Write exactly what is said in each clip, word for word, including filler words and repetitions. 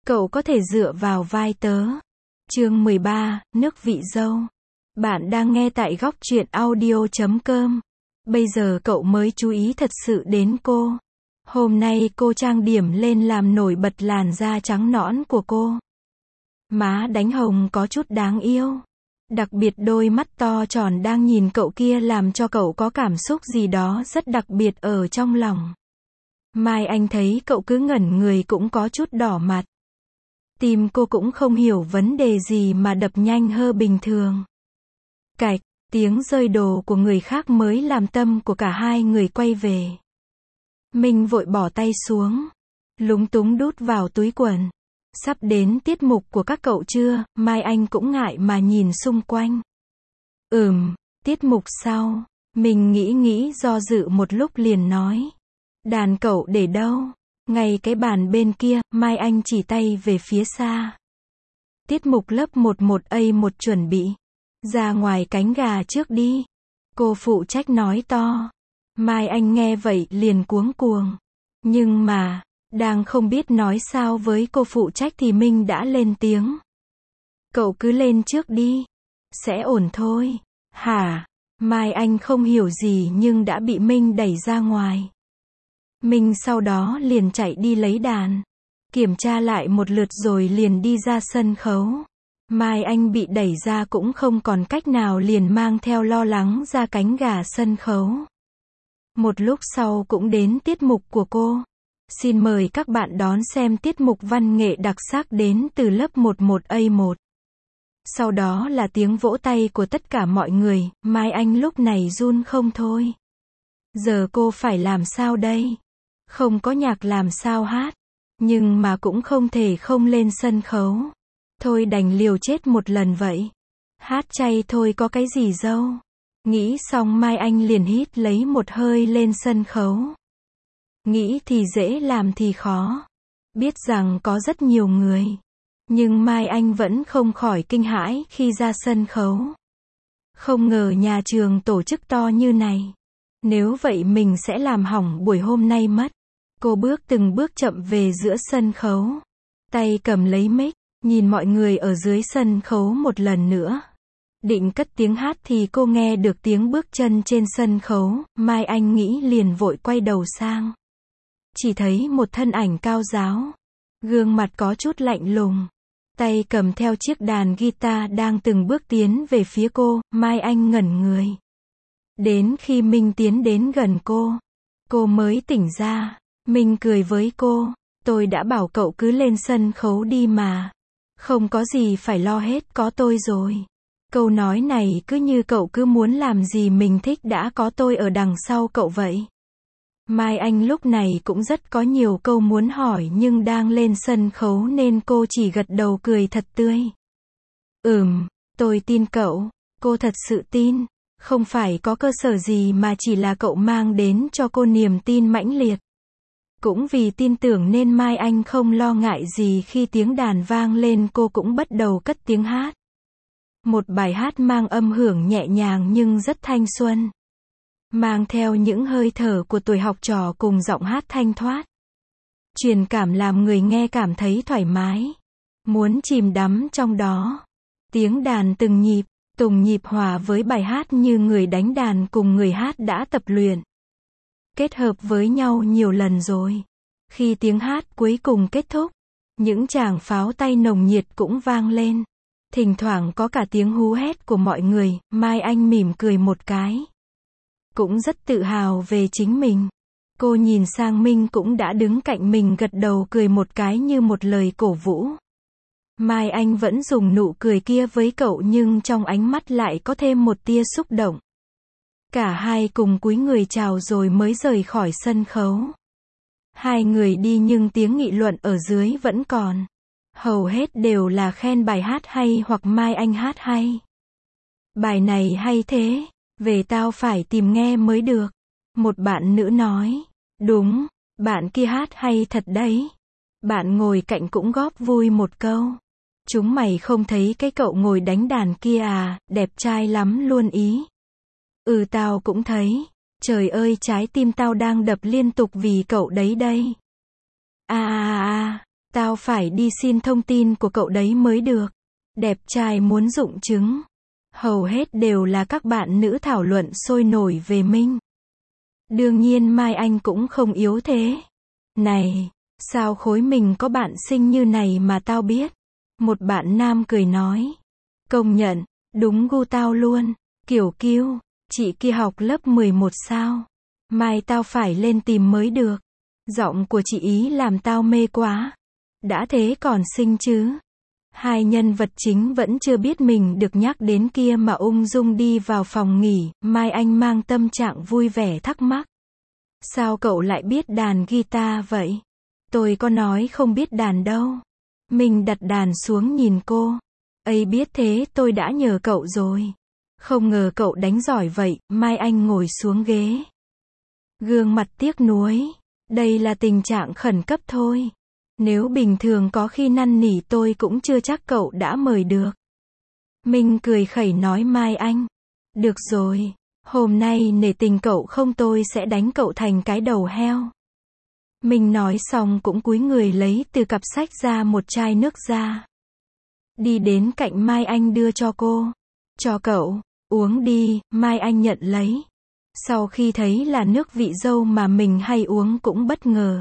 Cậu có thể dựa vào vai tớ. Chương mười ba, nước vị dâu. Bạn đang nghe tại góc truyện audio chấm com. Bây giờ cậu mới chú ý thật sự đến cô. Hôm nay cô trang điểm lên làm nổi bật làn da trắng nõn của cô. Má đánh hồng có chút đáng yêu. Đặc biệt đôi mắt to tròn đang nhìn cậu kia làm cho cậu có cảm xúc gì đó rất đặc biệt ở trong lòng. Mai Anh thấy cậu cứ ngẩn người cũng có chút đỏ mặt. Tim cô cũng không hiểu vấn đề gì mà đập nhanh hơn bình thường. Cạch, tiếng rơi đồ của người khác mới làm tâm của cả hai người quay về. Minh vội bỏ tay xuống, lúng túng đút vào túi quần. Sắp đến tiết mục của các cậu chưa? Mai Anh cũng ngại mà nhìn xung quanh. Ừm, tiết mục sau. Mình nghĩ nghĩ do dự một lúc liền nói. Đàn cậu để đâu? Ngay cái bàn bên kia, Mai Anh chỉ tay về phía xa. Tiết mục lớp mười một A một chuẩn bị. Ra ngoài cánh gà trước đi. Cô phụ trách nói to. Mai Anh nghe vậy liền cuống cuồng. Nhưng mà, đang không biết nói sao với cô phụ trách thì Minh đã lên tiếng. Cậu cứ lên trước đi. Sẽ ổn thôi. Hả? Mai Anh không hiểu gì nhưng đã bị Minh đẩy ra ngoài. Minh sau đó liền chạy đi lấy đàn. Kiểm tra lại một lượt rồi liền đi ra sân khấu. Mai Anh bị đẩy ra cũng không còn cách nào liền mang theo lo lắng ra cánh gà sân khấu. Một lúc sau cũng đến tiết mục của cô. Xin mời các bạn đón xem tiết mục văn nghệ đặc sắc đến từ lớp mười một A một. Sau đó là tiếng vỗ tay của tất cả mọi người, Mai Anh lúc này run không thôi. Giờ cô phải làm sao đây? Không có nhạc làm sao hát? Nhưng mà cũng không thể không lên sân khấu. Thôi đành liều chết một lần vậy. Hát chay thôi có cái gì dâu. Nghĩ xong Mai Anh liền hít lấy một hơi lên sân khấu. Nghĩ thì dễ làm thì khó. Biết rằng có rất nhiều người. Nhưng Mai Anh vẫn không khỏi kinh hãi khi ra sân khấu. Không ngờ nhà trường tổ chức to như này. Nếu vậy mình sẽ làm hỏng buổi hôm nay mất. Cô bước từng bước chậm về giữa sân khấu. Tay cầm lấy mic, nhìn mọi người ở dưới sân khấu một lần nữa. Định cất tiếng hát thì cô nghe được tiếng bước chân trên sân khấu, Mai Anh nghĩ liền vội quay đầu sang. Chỉ thấy một thân ảnh cao ráo. Gương mặt có chút lạnh lùng. Tay cầm theo chiếc đàn guitar đang từng bước tiến về phía cô, Mai Anh ngẩn người. Đến khi Minh tiến đến gần cô, cô mới tỉnh ra. Minh cười với cô, tôi đã bảo cậu cứ lên sân khấu đi mà. Không có gì phải lo hết, có tôi rồi. Câu nói này cứ như cậu cứ muốn làm gì mình thích đã có tôi ở đằng sau cậu vậy. Mai Anh lúc này cũng rất có nhiều câu muốn hỏi nhưng đang lên sân khấu nên cô chỉ gật đầu cười thật tươi. Ừm, tôi tin cậu, cô thật sự tin. Không phải có cơ sở gì mà chỉ là cậu mang đến cho cô niềm tin mãnh liệt. Cũng vì tin tưởng nên Mai Anh không lo ngại gì khi tiếng đàn vang lên cô cũng bắt đầu cất tiếng hát. Một bài hát mang âm hưởng nhẹ nhàng nhưng rất thanh xuân. Mang theo những hơi thở của tuổi học trò cùng giọng hát thanh thoát. Truyền cảm làm người nghe cảm thấy thoải mái. Muốn chìm đắm trong đó. Tiếng đàn từng nhịp, từng nhịp hòa với bài hát như người đánh đàn cùng người hát đã tập luyện. Kết hợp với nhau nhiều lần rồi. Khi tiếng hát cuối cùng kết thúc, những tràng pháo tay nồng nhiệt cũng vang lên. Thỉnh thoảng có cả tiếng hú hét của mọi người, Mai Anh mỉm cười một cái. Cũng rất tự hào về chính mình. Cô nhìn sang Minh cũng đã đứng cạnh mình gật đầu cười một cái như một lời cổ vũ. Mai Anh vẫn dùng nụ cười kia với cậu nhưng trong ánh mắt lại có thêm một tia xúc động. Cả hai cùng cúi người chào rồi mới rời khỏi sân khấu. Hai người đi nhưng tiếng nghị luận ở dưới vẫn còn. Hầu hết đều là khen bài hát hay hoặc Mai Anh hát hay. Bài này hay thế, về tao phải tìm nghe mới được. Một bạn nữ nói, đúng, bạn kia hát hay thật đấy. Bạn ngồi cạnh cũng góp vui một câu. Chúng mày không thấy cái cậu ngồi đánh đàn kia à, đẹp trai lắm luôn ý. Ừ tao cũng thấy. Trời ơi trái tim tao đang đập liên tục vì cậu đấy đây. À à à, Tao phải đi xin thông tin của cậu đấy mới được. Đẹp trai muốn dụng chứng. Hầu hết đều là các bạn nữ thảo luận sôi nổi về Minh. Đương nhiên Mai Anh cũng không yếu thế. Này, sao khối mình có bạn xinh như này mà tao biết. Một bạn nam cười nói. Công nhận, đúng gu tao luôn. Kiểu kiêu, chị kia học lớp mười một sao. Mai tao phải lên tìm mới được. Giọng của chị ý làm tao mê quá. Đã thế còn xinh chứ. Hai nhân vật chính vẫn chưa biết mình được nhắc đến kia mà ung dung đi vào phòng nghỉ. Mai Anh mang tâm trạng vui vẻ thắc mắc. Sao cậu lại biết đàn guitar vậy? Tôi có nói không biết đàn đâu. Mình đặt đàn xuống nhìn cô. Ấy biết thế tôi đã nhờ cậu rồi. Không ngờ cậu đánh giỏi vậy. Mai Anh ngồi xuống ghế. Gương mặt tiếc nuối. Đây là tình trạng khẩn cấp thôi. Nếu bình thường có khi năn nỉ tôi cũng chưa chắc cậu đã mời được. Mình cười khẩy nói Mai Anh. Được rồi. Hôm nay nể tình cậu không tôi sẽ đánh cậu thành cái đầu heo. Mình nói xong cũng cúi người lấy từ cặp sách ra một chai nước ra. Đi đến cạnh Mai Anh đưa cho cô. Cho cậu, uống đi, Mai Anh nhận lấy. Sau khi thấy là nước vị dâu mà mình hay uống cũng bất ngờ.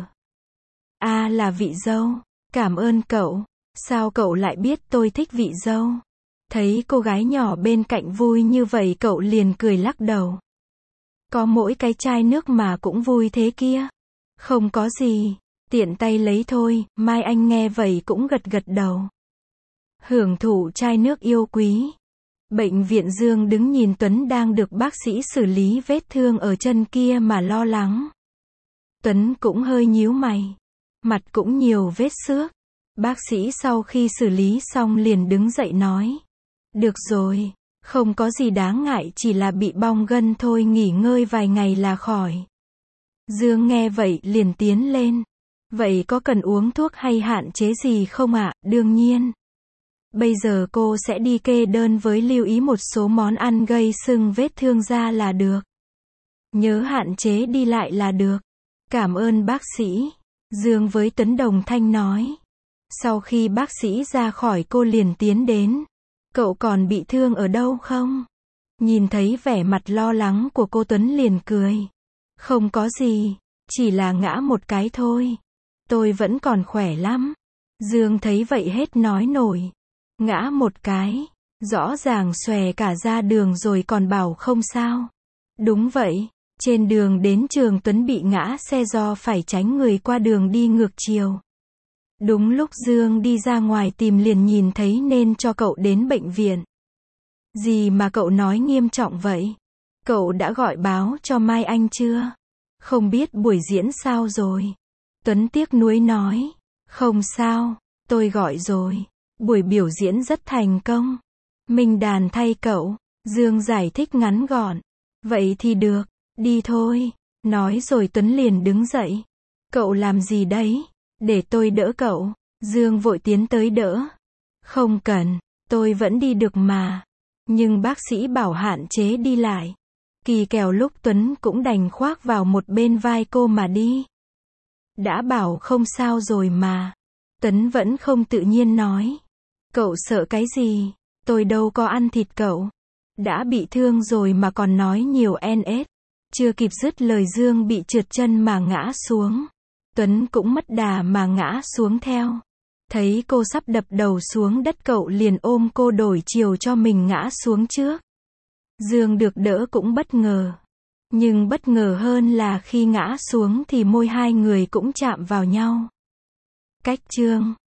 À là vị dâu, cảm ơn cậu. Sao cậu lại biết tôi thích vị dâu? Thấy cô gái nhỏ bên cạnh vui như vậy cậu liền cười lắc đầu. Có mỗi cái chai nước mà cũng vui thế kia. Không có gì, tiện tay lấy thôi. Mai Anh nghe vậy cũng gật gật đầu. Hưởng thụ chai nước yêu quý. Bệnh viện Dương đứng nhìn Tuấn đang được bác sĩ xử lý vết thương ở chân kia mà lo lắng. Tuấn cũng hơi nhíu mày. Mặt cũng nhiều vết xước. Bác sĩ sau khi xử lý xong liền đứng dậy nói. Được rồi, không có gì đáng ngại, chỉ là bị bong gân thôi, nghỉ ngơi vài ngày là khỏi. Dương nghe vậy liền tiến lên. Vậy có cần uống thuốc hay hạn chế gì không ạ? Đương nhiên. Bây giờ cô sẽ đi kê đơn với lưu ý một số món ăn gây sưng vết thương da là được. Nhớ hạn chế đi lại là được. Cảm ơn bác sĩ. Dương với Tuấn đồng thanh nói. Sau khi bác sĩ ra khỏi cô liền tiến đến. Cậu còn bị thương ở đâu không? Nhìn thấy vẻ mặt lo lắng của cô Tuấn liền cười. Không có gì, chỉ là ngã một cái thôi. Tôi vẫn còn khỏe lắm. Dương thấy vậy hết nói nổi. Ngã một cái, rõ ràng xòe cả ra đường rồi còn bảo không sao. Đúng vậy, trên đường đến trường Tuấn bị ngã xe do phải tránh người qua đường đi ngược chiều. Đúng lúc Dương đi ra ngoài tìm liền nhìn thấy nên cho cậu đến bệnh viện. Gì mà cậu nói nghiêm trọng vậy? Cậu đã gọi báo cho Mai Anh chưa? Không biết buổi diễn sao rồi? Tuấn tiếc nuối nói. Không sao, tôi gọi rồi. Buổi biểu diễn rất thành công. Mình đàn thay cậu. Dương giải thích ngắn gọn. Vậy thì được, đi thôi. Nói rồi Tuấn liền đứng dậy. Cậu làm gì đấy? Để tôi đỡ cậu. Dương vội tiến tới đỡ. Không cần, tôi vẫn đi được mà. Nhưng bác sĩ bảo hạn chế đi lại. Kỳ kèo lúc Tuấn cũng đành khoác vào một bên vai cô mà đi. Đã bảo không sao rồi mà. Tuấn vẫn không tự nhiên nói. Cậu sợ cái gì? Tôi đâu có ăn thịt cậu. Đã bị thương rồi mà còn nói nhiều en ét. Chưa kịp dứt lời Dương bị trượt chân mà ngã xuống. Tuấn cũng mất đà mà ngã xuống theo. Thấy cô sắp đập đầu xuống đất cậu liền ôm cô đổi chiều cho mình ngã xuống trước. Dương được đỡ cũng bất ngờ. Nhưng bất ngờ hơn là khi ngã xuống thì môi hai người cũng chạm vào nhau. Cách chương